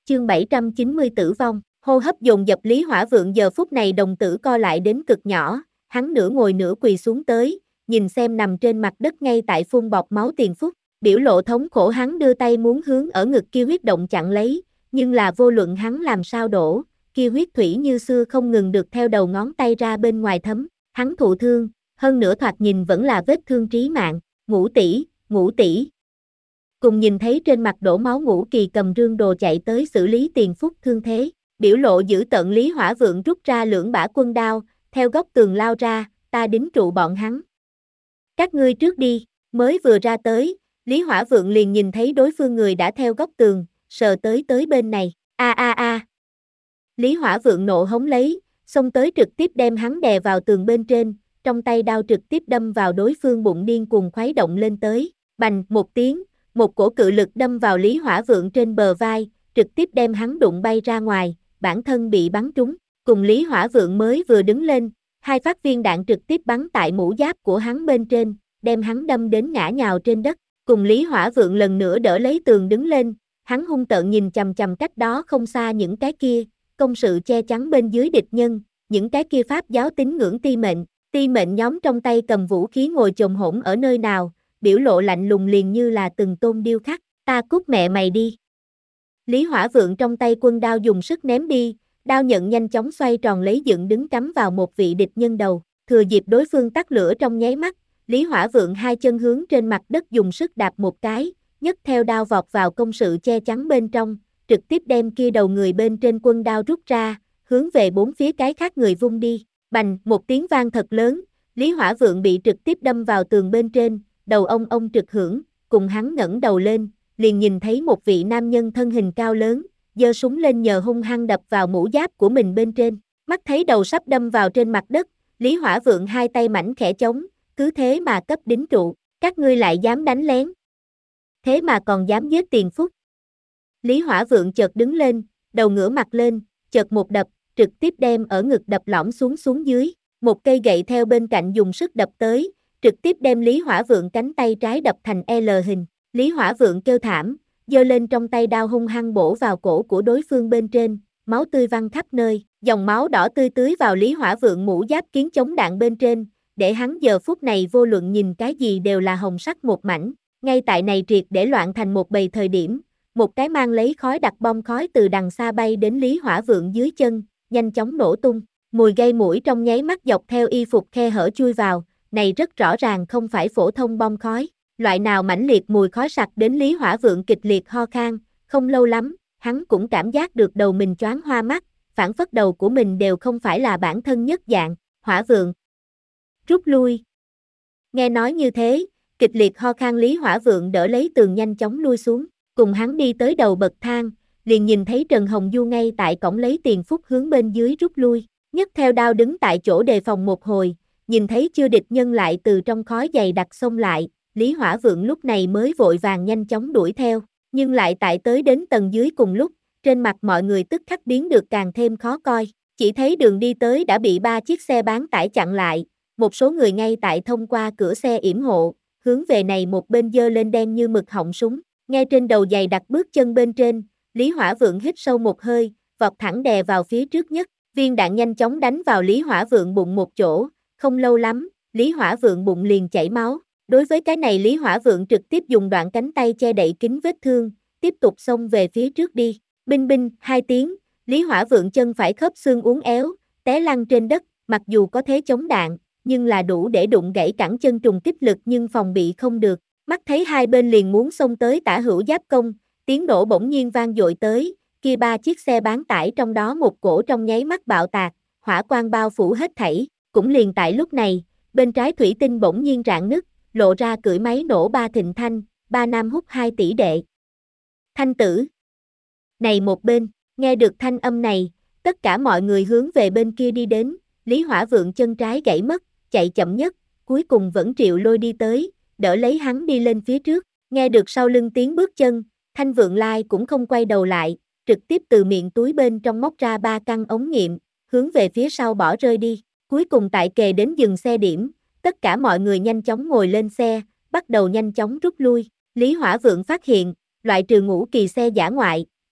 chương 790 tử vong, hô hấp dồn dập Lý Hỏa Vượng giờ phút này đồng tử co lại đến cực nhỏ, hắn nửa ngồi nửa quỳ xuống tới, nhìn xem nằm trên mặt đất ngay tại phun bọt máu Tiền Phúc, biểu lộ thống khổ hắn đưa tay muốn hướng ở ngực kia huyết động chặn lấy, nhưng là vô luận hắn làm sao đổ, kia huyết thủy như xưa không ngừng được theo đầu ngón tay ra bên ngoài thấm, hắn thụ thương, hơn nữa thoạt nhìn vẫn là vết thương trí mạng, Ngũ tỷ. Cùng nhìn thấy trên mặt đổ máu Ngũ Kỳ cầm rương đồ chạy tới xử lý Tiền Phúc thương thế, biểu lộ dữ tợn Lý Hỏa Vượng rút ra lưỡng bả quân đao, theo góc tường lao ra, ta đính trụ bọn hắn. Các ngươi trước đi, mới vừa ra tới, Lý Hỏa Vượng liền nhìn thấy đối phương người đã theo góc tường, sờ tới bên này, a. Lý Hỏa Vượng nộ hống lấy, xông tới trực tiếp đem hắn đè vào tường bên trên, trong tay đao trực tiếp đâm vào đối phương bụng điên cuồng khuấy động lên tới, bành một tiếng, một cổ cự lực đâm vào Lý Hỏa Vượng trên bờ vai, trực tiếp đem hắn đụng bay ra ngoài, bản thân bị bắn trúng, cùng Lý Hỏa Vượng mới vừa đứng lên, hai phát viên đạn trực tiếp bắn tại mũ giáp của hắn bên trên, đem hắn đâm đến ngã nhào trên đất, cùng Lý Hỏa Vượng lần nữa đỡ lấy tường đứng lên, hắn hung tợn nhìn chằm chằm cách đó không xa những cái kia, công sự che chắn bên dưới địch nhân, những cái kia pháp giáo tín ngưỡng ti mệnh nhóm trong tay cầm vũ khí ngồi chồm hổn ở nơi nào, biểu lộ lạnh lùng liền như là từng tôn điêu khắc, ta cút mẹ mày đi. Lý Hỏa Vượng trong tay quân đao dùng sức ném đi, đao nhận nhanh chóng xoay tròn lấy dựng đứng cắm vào một vị địch nhân đầu, thừa dịp đối phương tắt lửa trong nháy mắt, Lý Hỏa Vượng hai chân hướng trên mặt đất dùng sức đạp một cái, nhấc theo đao vọt vào công sự che chắn bên trong, trực tiếp đem kia đầu người bên trên quân đao rút ra, hướng về bốn phía cái khác người vung đi, bành một tiếng vang thật lớn, Lý Hỏa Vượng bị trực tiếp đâm vào tường bên trên, đầu ông trực hưởng, cùng hắn ngẩng đầu lên, liền nhìn thấy một vị nam nhân thân hình cao lớn, giơ súng lên nhờ hung hăng đập vào mũ giáp của mình bên trên, mắt thấy đầu sắp đâm vào trên mặt đất, Lý Hỏa Vượng hai tay mảnh khẽ chống, cứ thế mà cấp đính trụ, các ngươi lại dám đánh lén. Thế mà còn dám giết Tiền Phúc. Lý Hỏa Vượng chợt đứng lên, đầu ngửa mặt lên, chợt một đập, trực tiếp đem ở ngực đập lõm xuống dưới, một cây gậy theo bên cạnh dùng sức đập tới, trực tiếp đem Lý Hỏa Vượng cánh tay trái đập thành L hình, Lý Hỏa Vượng kêu thảm, giơ lên trong tay đao hung hăng bổ vào cổ của đối phương bên trên, máu tươi văng khắp nơi, dòng máu đỏ tươi tưới vào Lý Hỏa Vượng mũ giáp kiến chống đạn bên trên, để hắn giờ phút này vô luận nhìn cái gì đều là hồng sắc một mảnh, ngay tại này triệt để loạn thành một bầy thời điểm, một cái mang lấy khói đặc bom khói từ đằng xa bay đến Lý Hỏa Vượng dưới chân, nhanh chóng nổ tung, mùi gây mũi trong nháy mắt dọc theo y phục khe hở chui vào, này rất rõ ràng không phải phổ thông bom khói, loại nào mãnh liệt mùi khói sặc đến Lý Hỏa Vượng kịch liệt ho khan, không lâu lắm, hắn cũng cảm giác được đầu mình choáng hoa mắt, phản phất đầu của mình đều không phải là bản thân nhất dạng, Hỏa Vượng rút lui. Nghe nói như thế, kịch liệt ho khan Lý Hỏa Vượng đỡ lấy tường nhanh chóng lui xuống, cùng hắn đi tới đầu bậc thang, liền nhìn thấy Trần Hồng Du ngay tại cổng lấy Tiền Phúc hướng bên dưới rút lui, nhấc theo đao đứng tại chỗ đề phòng một hồi, nhìn thấy chưa địch nhân lại từ trong khói dày đặc xông lại, Lý Hỏa Vượng lúc này mới vội vàng nhanh chóng đuổi theo, nhưng lại tại tới đến tầng dưới cùng lúc, trên mặt mọi người tức khắc biến được càng thêm khó coi, chỉ thấy đường đi tới đã bị 3 chiếc xe bán tải chặn lại, một số người ngay tại thông qua cửa xe yểm hộ, hướng về này một bên giơ lên đen như mực họng súng, nghe trên đầu giày đặt bước chân bên trên, Lý Hỏa Vượng hít sâu một hơi, vọt thẳng đè vào phía trước nhất, viên đạn nhanh chóng đánh vào Lý Hỏa Vượng bụng một chỗ, không lâu lắm, Lý Hỏa Vượng bụng liền chảy máu, đối với cái này Lý Hỏa Vượng trực tiếp dùng đoạn cánh tay che đậy kín vết thương, tiếp tục xông về phía trước đi, binh hai tiếng, Lý Hỏa Vượng chân phải khớp xương uốn éo, té lăn trên đất, mặc dù có thế chống đạn, nhưng là đủ để đụng gãy cẳng chân trùng kích lực nhưng phòng bị không được, mắt thấy hai bên liền muốn xông tới tả hữu giáp công, tiếng nổ bỗng nhiên vang dội tới, kia 3 chiếc xe bán tải trong đó một cổ trong nháy mắt bạo tạc, hỏa quang bao phủ hết thảy, cũng liền tại lúc này, bên trái thủy tinh bỗng nhiên rạn nứt, lộ ra cưỡi máy nổ 3 Thịnh Thanh, 3 Nam Húc 2 tỷ đệ. Thanh tử. Này một bên, nghe được thanh âm này, tất cả mọi người hướng về bên kia đi đến, Lý Hỏa Vượng chân trái gãy mất, chạy chậm nhất, cuối cùng vẫn Triệu Lôi đi tới, đỡ lấy hắn đi lên phía trước, nghe được sau lưng tiếng bước chân, Thanh Vượng Lai cũng không quay đầu lại, trực tiếp từ miệng túi bên trong móc ra 3 căn ống nghiệm, hướng về phía sau bỏ rơi đi, cuối cùng tại kề đến dừng xe điểm, tất cả mọi người nhanh chóng ngồi lên xe, bắt đầu nhanh chóng rút lui, Lý Hỏa Vượng phát hiện, loại trừ Ngũ Kỳ xe dã ngoại,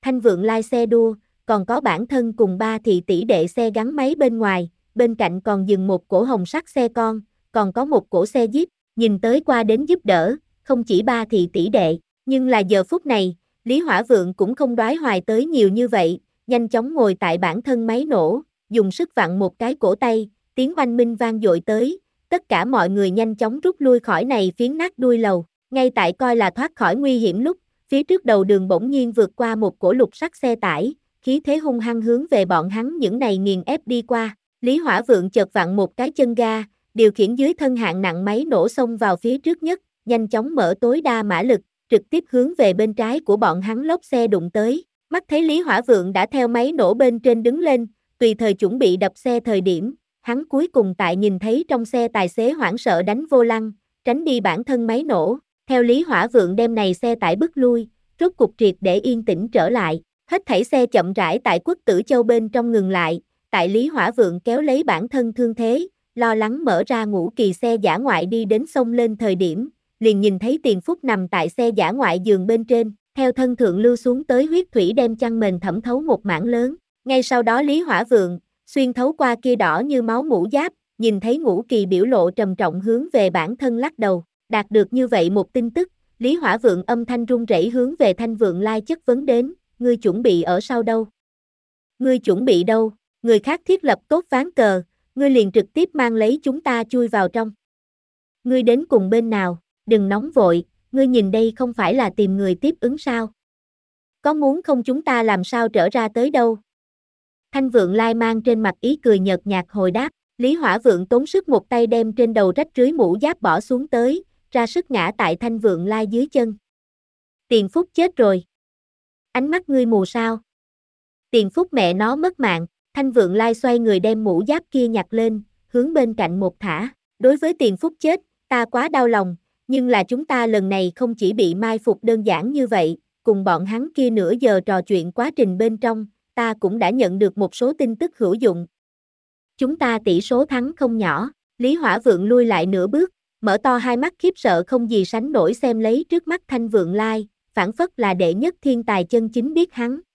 Thanh Vượng Lai xe đua, còn có bản thân cùng 3 thị tỷ đệ xe gắn máy bên ngoài, bên cạnh còn dừng một cỗ hồng sắt xe con, còn có một cỗ xe Jeep, nhìn tới qua đến giúp đỡ, không chỉ 3 thị tỷ đệ, nhưng là giờ phút này, Lý Hỏa Vượng cũng không đoái hoài tới nhiều như vậy, nhanh chóng ngồi tại bản thân máy nổ, dùng sức vặn một cái cổ tay, tiếng oanh minh vang dội tới, tất cả mọi người nhanh chóng rút lui khỏi này phiến nát đuôi lầu, ngay tại coi là thoát khỏi nguy hiểm lúc, phía trước đầu đường bỗng nhiên vượt qua một cổ lục sắt xe tải, khí thế hung hăng hướng về bọn hắn những này nghiền ép đi qua, Lý Hỏa Vượng chợt vặn một cái chân ga, điều khiển dưới thân hạng nặng máy nổ xông vào phía trước nhất, nhanh chóng mở tối đa mã lực, trực tiếp hướng về bên trái của bọn hắn lốp xe đụng tới, mắt thấy Lý Hỏa Vượng đã theo máy nổ bên trên đứng lên, tùy thời chuẩn bị đập xe thời điểm, hắn cuối cùng tại nhìn thấy trong xe tài xế hoảng sợ đánh vô lăng, tránh đi bản thân máy nổ, theo Lý Hỏa Vượng đem này xe tải bức lui, rốt cục triệt để yên tĩnh trở lại, hết thảy xe chậm rãi tại Quốc Tử Châu bên trong ngừng lại, tại Lý Hỏa Vượng kéo lấy bản thân thương thế, lo lắng mở ra ngũ kỳ xe dã ngoại đi đến sông lên thời điểm, liền nhìn thấy Tiền Phúc nằm tại xe dã ngoại giường bên trên, theo thân thượng lưu xuống tới huyết thủy đem chăn mền thẩm thấu một mảng lớn, ngay sau đó Lý Hỏa Vượng, xuyên thấu qua kia đỏ như máu mũ giáp, nhìn thấy ngũ kỳ biểu lộ trầm trọng hướng về bản thân lắc đầu, đạt được như vậy một tin tức, Lý Hỏa Vượng âm thanh run rẩy hướng về Thanh Vượng Lai chất vấn đến, ngươi chuẩn bị ở sau đâu? Ngươi chuẩn bị đâu? Người khác thiết lập tốt ván cờ, ngươi liền trực tiếp mang lấy chúng ta chui vào trong. Ngươi đến cùng bên nào? Đừng nóng vội, ngươi nhìn đây không phải là tìm người tiếp ứng sao? Có muốn không chúng ta làm sao trở ra tới đâu? Thanh Vượng Lai mang trên mặt ý cười nhợt nhạt hồi đáp, Lý Hỏa Vượng tốn sức một tay đem trên đầu rách rưới mũ giáp bỏ xuống tới, ra sức ngã tại Thanh Vượng Lai dưới chân. Tiền Phúc chết rồi. Ánh mắt ngươi mù sao? Tiền Phúc mẹ nó mất mạng, Thanh Vượng Lai xoay người đem mũ giáp kia nhặt lên, hướng bên cạnh một thả. Đối với Tiền Phúc chết, ta quá đau lòng, nhưng là chúng ta lần này không chỉ bị mai phục đơn giản như vậy, cùng bọn hắn kia nửa giờ trò chuyện quá trình bên trong, ta cũng đã nhận được một số tin tức hữu dụng. Chúng ta tỷ số thắng không nhỏ, Lý Hỏa Vượng lui lại nửa bước, mở to hai mắt khiếp sợ không gì sánh nổi xem lấy trước mắt Thanh Vượng Lai, phảng phất là đệ nhất thiên tài chân chính biết hắn,